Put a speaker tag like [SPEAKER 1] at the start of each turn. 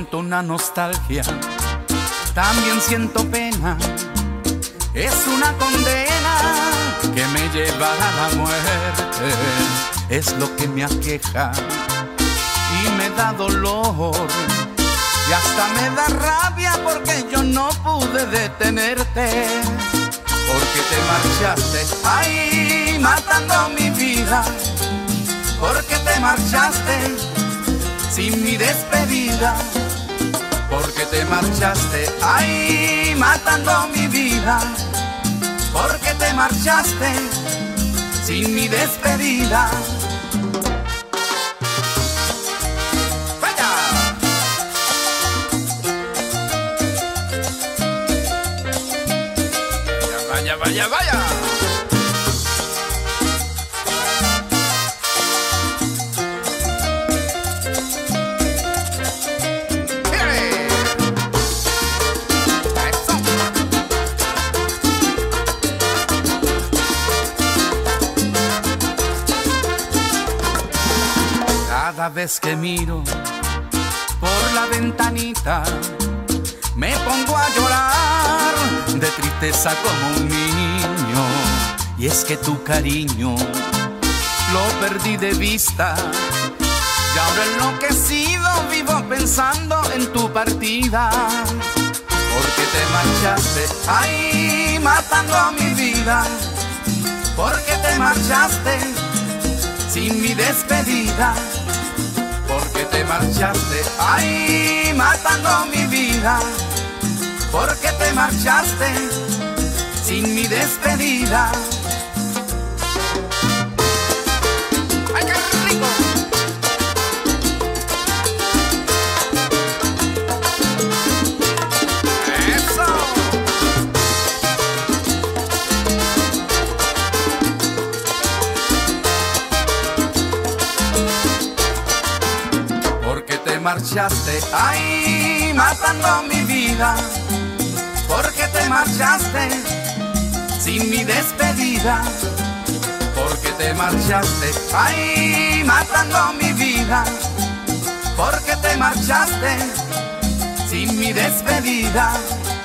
[SPEAKER 1] siento una nostalgia, también siento pena. Es una condena que me lleva a la muerte. Es lo que me aqueja y me da dolor. Y hasta me da rabia porque yo no pude detenerte. Porque te marchaste, ay, matando mi vida. Porque te marchaste sin mi despedida. Porque te marchaste, ay, matando mi vida. Porque te marchaste sin mi despedida. ¡Vaya! Vaya, vaya, vaya. Cada vez que miro por la ventanita me pongo a llorar de tristeza como un niño. Y es que tu cariño lo perdí de vista y ahora enloquecido vivo pensando en tu partida. Porque te marchaste, ay, matando mi vida. Porque te marchaste sin mi despedida. Porque te marchaste, ay, matando mi vida. Porque te marchaste sin mi despedida. ¡Ay, qué rico! ¡Eso! Porque te marchaste, ay, matando mi vida. Porque te marchaste sin mi despedida. Porque te marchaste, ay, matando mi vida. Porque te marchaste sin mi despedida.